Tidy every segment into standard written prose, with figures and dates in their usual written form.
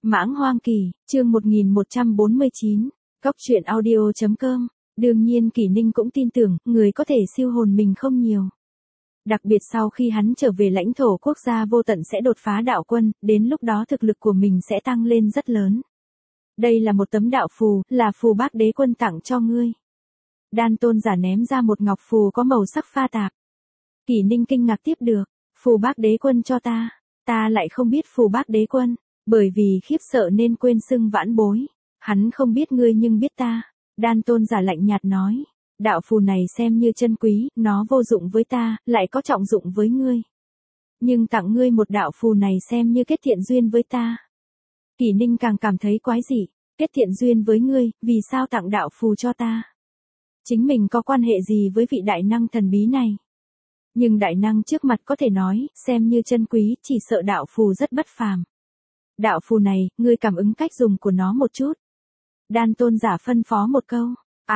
Mãng Hoang Kỳ, chương 1149, Cóc truyện audio.com. Đương nhiên Kỷ Ninh cũng tin tưởng, người có thể siêu hồn mình không nhiều. Đặc biệt sau khi hắn trở về lãnh thổ quốc gia vô tận sẽ đột phá đạo quân, đến lúc đó thực lực của mình sẽ tăng lên rất lớn. Đây là một tấm đạo phù, là phù Bác Đế Quân tặng cho ngươi. Đan Tôn giả ném ra một ngọc phù có màu sắc pha tạp. Kỷ Ninh kinh ngạc tiếp được, phù Bác Đế Quân cho ta lại không biết phù Bác Đế Quân, bởi vì khiếp sợ nên quên xưng vãn bối. Hắn không biết ngươi nhưng biết ta. Đan Tôn giả lạnh nhạt nói, đạo phù này xem như chân quý, nó vô dụng với ta, lại có trọng dụng với ngươi. Nhưng tặng ngươi một đạo phù này xem như kết thiện duyên với ta. Kỷ Ninh càng cảm thấy quái dị, kết thiện duyên với ngươi, vì sao tặng đạo phù cho ta? Chính mình có quan hệ gì với vị đại năng thần bí này? Nhưng đại năng trước mặt có thể nói, xem như chân quý, chỉ sợ đạo phù rất bất phàm. Đạo phù này, ngươi cảm ứng cách dùng của nó một chút. Đan Tôn giả phân phó một câu.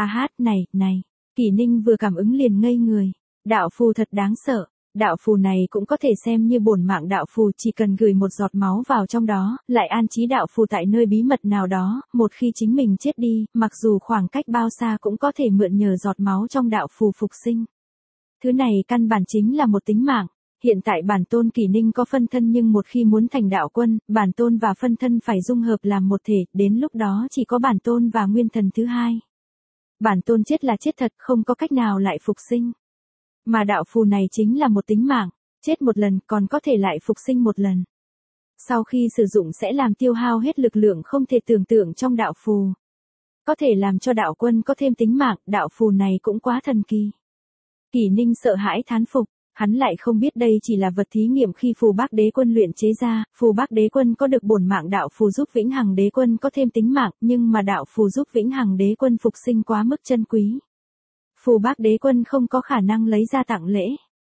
Này. Kỷ Ninh vừa cảm ứng liền ngây người. Đạo phù thật đáng sợ. Đạo phù này cũng có thể xem như bổn mạng đạo phù, chỉ cần gửi một giọt máu vào trong đó, lại an trí đạo phù tại nơi bí mật nào đó, một khi chính mình chết đi, mặc dù khoảng cách bao xa cũng có thể mượn nhờ giọt máu trong đạo phù phục sinh. Thứ này căn bản chính là một tính mạng. Hiện tại bản tôn Kỷ Ninh có phân thân nhưng một khi muốn thành đạo quân, bản tôn và phân thân phải dung hợp làm một thể, đến lúc đó chỉ có bản tôn và nguyên thần thứ hai. Bản tôn chết là chết thật, không có cách nào lại phục sinh. Mà đạo phù này chính là một tính mạng, chết một lần còn có thể lại phục sinh một lần. Sau khi sử dụng sẽ làm tiêu hao hết lực lượng không thể tưởng tượng trong đạo phù. Có thể làm cho đạo quân có thêm tính mạng, đạo phù này cũng quá thần kỳ. Kỷ Ninh sợ hãi thán phục. Hắn lại không biết đây chỉ là vật thí nghiệm khi phù Bác Đế Quân luyện chế ra, phù Bác Đế Quân có được bổn mạng đạo phù giúp Vĩnh Hằng Đế Quân có thêm tính mạng, nhưng mà đạo phù giúp Vĩnh Hằng Đế Quân phục sinh quá mức chân quý. Phù Bác Đế Quân không có khả năng lấy ra tặng lễ.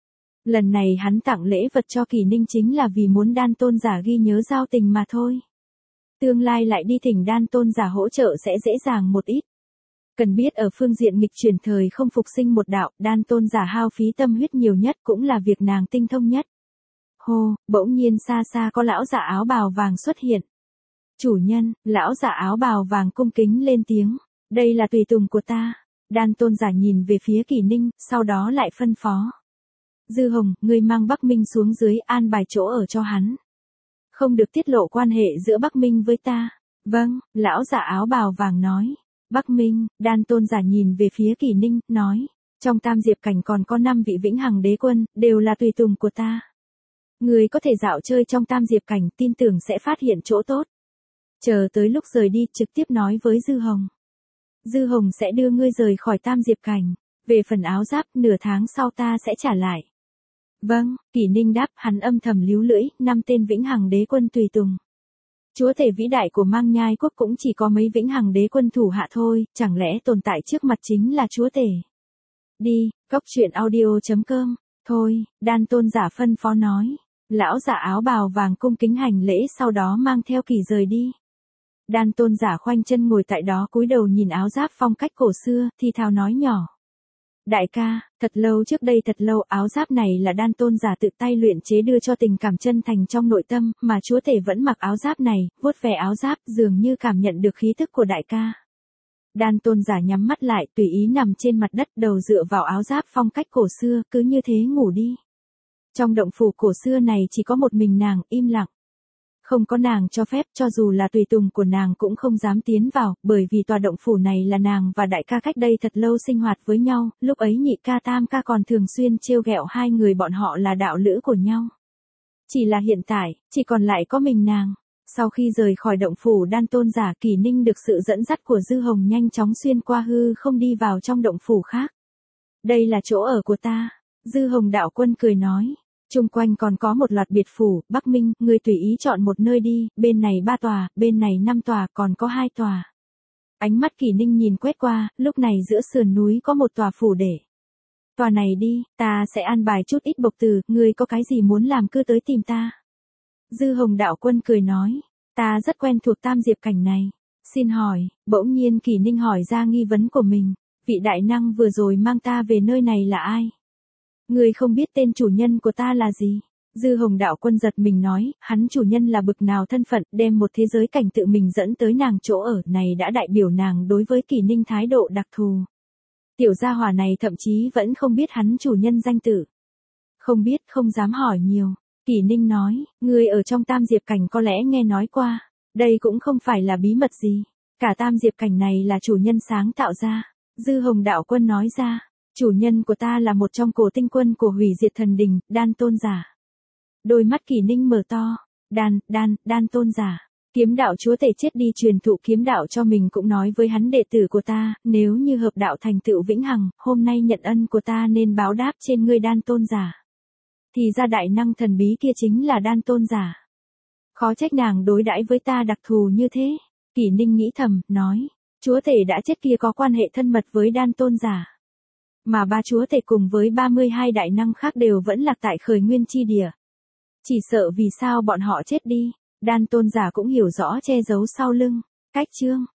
Lần này hắn tặng lễ vật cho Kỷ Ninh chính là vì muốn Đan Tôn giả ghi nhớ giao tình mà thôi. Tương lai lại đi thỉnh Đan Tôn giả hỗ trợ sẽ dễ dàng một ít. Cần biết ở phương diện nghịch chuyển thời không phục sinh một đạo, Đan Tôn giả hao phí tâm huyết nhiều nhất cũng là việc nàng tinh thông nhất. Hô, bỗng nhiên xa xa có lão giả áo bào vàng xuất hiện. Chủ nhân, lão giả áo bào vàng cung kính lên tiếng, đây là tùy tùng của ta. Đan Tôn giả nhìn về phía Kỷ Ninh, sau đó lại phân phó. Dư Hồng, ngươi mang Bắc Minh xuống dưới an bài chỗ ở cho hắn. Không được tiết lộ quan hệ giữa Bắc Minh với ta. Vâng, lão giả áo bào vàng nói. Bắc Minh, Đan Tôn giả nhìn về phía Kỷ Ninh, nói, trong Tam Diệp Cảnh còn có 5 vị Vĩnh Hằng Đế Quân, đều là tùy tùng của ta. Người có thể dạo chơi trong Tam Diệp Cảnh, tin tưởng sẽ phát hiện chỗ tốt. Chờ tới lúc rời đi, trực tiếp nói với Dư Hồng. Dư Hồng sẽ đưa ngươi rời khỏi Tam Diệp Cảnh, về phần áo giáp, nửa tháng sau ta sẽ trả lại. Vâng, Kỷ Ninh đáp, hắn âm thầm líu lưỡi, 5 tên Vĩnh Hằng Đế Quân tùy tùng. Chúa tể vĩ đại của Mang Nhai quốc cũng chỉ có mấy Vĩnh Hằng Đế Quân thủ hạ thôi, chẳng lẽ tồn tại trước mặt chính là chúa tể. Đi, Cóc truyện audio.com, thôi, Đan Tôn giả phân phó nói. Lão giả áo bào vàng cung kính hành lễ sau đó mang theo Kỷ rời đi. Đan Tôn giả khoanh chân ngồi tại đó cúi đầu nhìn áo giáp phong cách cổ xưa, thì thào nói nhỏ. Đại ca, thật lâu áo giáp này là Đan Tôn giả tự tay luyện chế đưa cho tình cảm chân thành trong nội tâm, mà chúa tể vẫn mặc áo giáp này, vuốt ve áo giáp dường như cảm nhận được khí thức của đại ca. Đan Tôn giả nhắm mắt lại tùy ý nằm trên mặt đất đầu dựa vào áo giáp phong cách cổ xưa, cứ như thế ngủ đi. Trong động phủ cổ xưa này chỉ có một mình nàng, im lặng. Không có nàng cho phép, cho dù là tùy tùng của nàng cũng không dám tiến vào, bởi vì tòa động phủ này là nàng và đại ca cách đây thật lâu sinh hoạt với nhau, lúc ấy nhị ca tam ca còn thường xuyên trêu ghẹo hai người bọn họ là đạo lữ của nhau. Chỉ là hiện tại, chỉ còn lại có mình nàng. Sau khi rời khỏi động phủ Đan Tôn giả, Kỷ Ninh được sự dẫn dắt của Dư Hồng nhanh chóng xuyên qua hư không đi vào trong động phủ khác. Đây là chỗ ở của ta. Dư Hồng đạo quân cười nói. Chung quanh còn có một loạt biệt phủ, Bắc Minh, ngươi tùy ý chọn một nơi đi, bên này 3 tòa, bên này 5 tòa, còn có 2 tòa. Ánh mắt Kỷ Ninh nhìn quét qua, lúc này giữa sườn núi có một tòa phủ để. Tòa này đi, ta sẽ an bài chút ít bộc tử, ngươi có cái gì muốn làm cứ tới tìm ta. Dư Hồng đạo quân cười nói, ta rất quen thuộc Tam Diệp Cảnh này. Xin hỏi, bỗng nhiên Kỷ Ninh hỏi ra nghi vấn của mình, vị đại năng vừa rồi mang ta về nơi này là ai? Người không biết tên chủ nhân của ta là gì? Dư Hồng đạo quân giật mình nói, hắn chủ nhân là bực nào thân phận, đem một thế giới cảnh tự mình dẫn tới nàng chỗ ở này đã đại biểu nàng đối với Kỷ Ninh thái độ đặc thù. Tiểu gia hỏa này thậm chí vẫn không biết hắn chủ nhân danh tự. Không biết, không dám hỏi nhiều. Kỷ Ninh nói, người ở trong Tam Diệp Cảnh có lẽ nghe nói qua, đây cũng không phải là bí mật gì. Cả Tam Diệp Cảnh này là chủ nhân sáng tạo ra. Dư Hồng đạo quân nói ra, chủ nhân của ta là một trong cổ tinh quân của hủy diệt thần đình, Đan tôn giả. Đôi mắt Kỷ Ninh mở to, Đan tôn giả. Kiếm đạo chúa tể chết đi truyền thụ kiếm đạo cho mình cũng nói với hắn đệ tử của ta, nếu như hợp đạo thành tựu vĩnh hằng, hôm nay nhận ân của ta nên báo đáp trên ngươi Đan tôn giả. Thì ra đại năng thần bí kia chính là Đan tôn giả. Khó trách nàng đối đãi với ta đặc thù như thế. Kỷ Ninh nghĩ thầm, nói, chúa tể đã chết kia có quan hệ thân mật với Đan tôn giả. Mà ba chúa tể cùng với 32 đại năng khác đều vẫn lạc tại khởi nguyên chi địa. Chỉ sợ vì sao bọn họ chết đi, Đan tôn giả cũng hiểu rõ che giấu sau lưng. Cách chương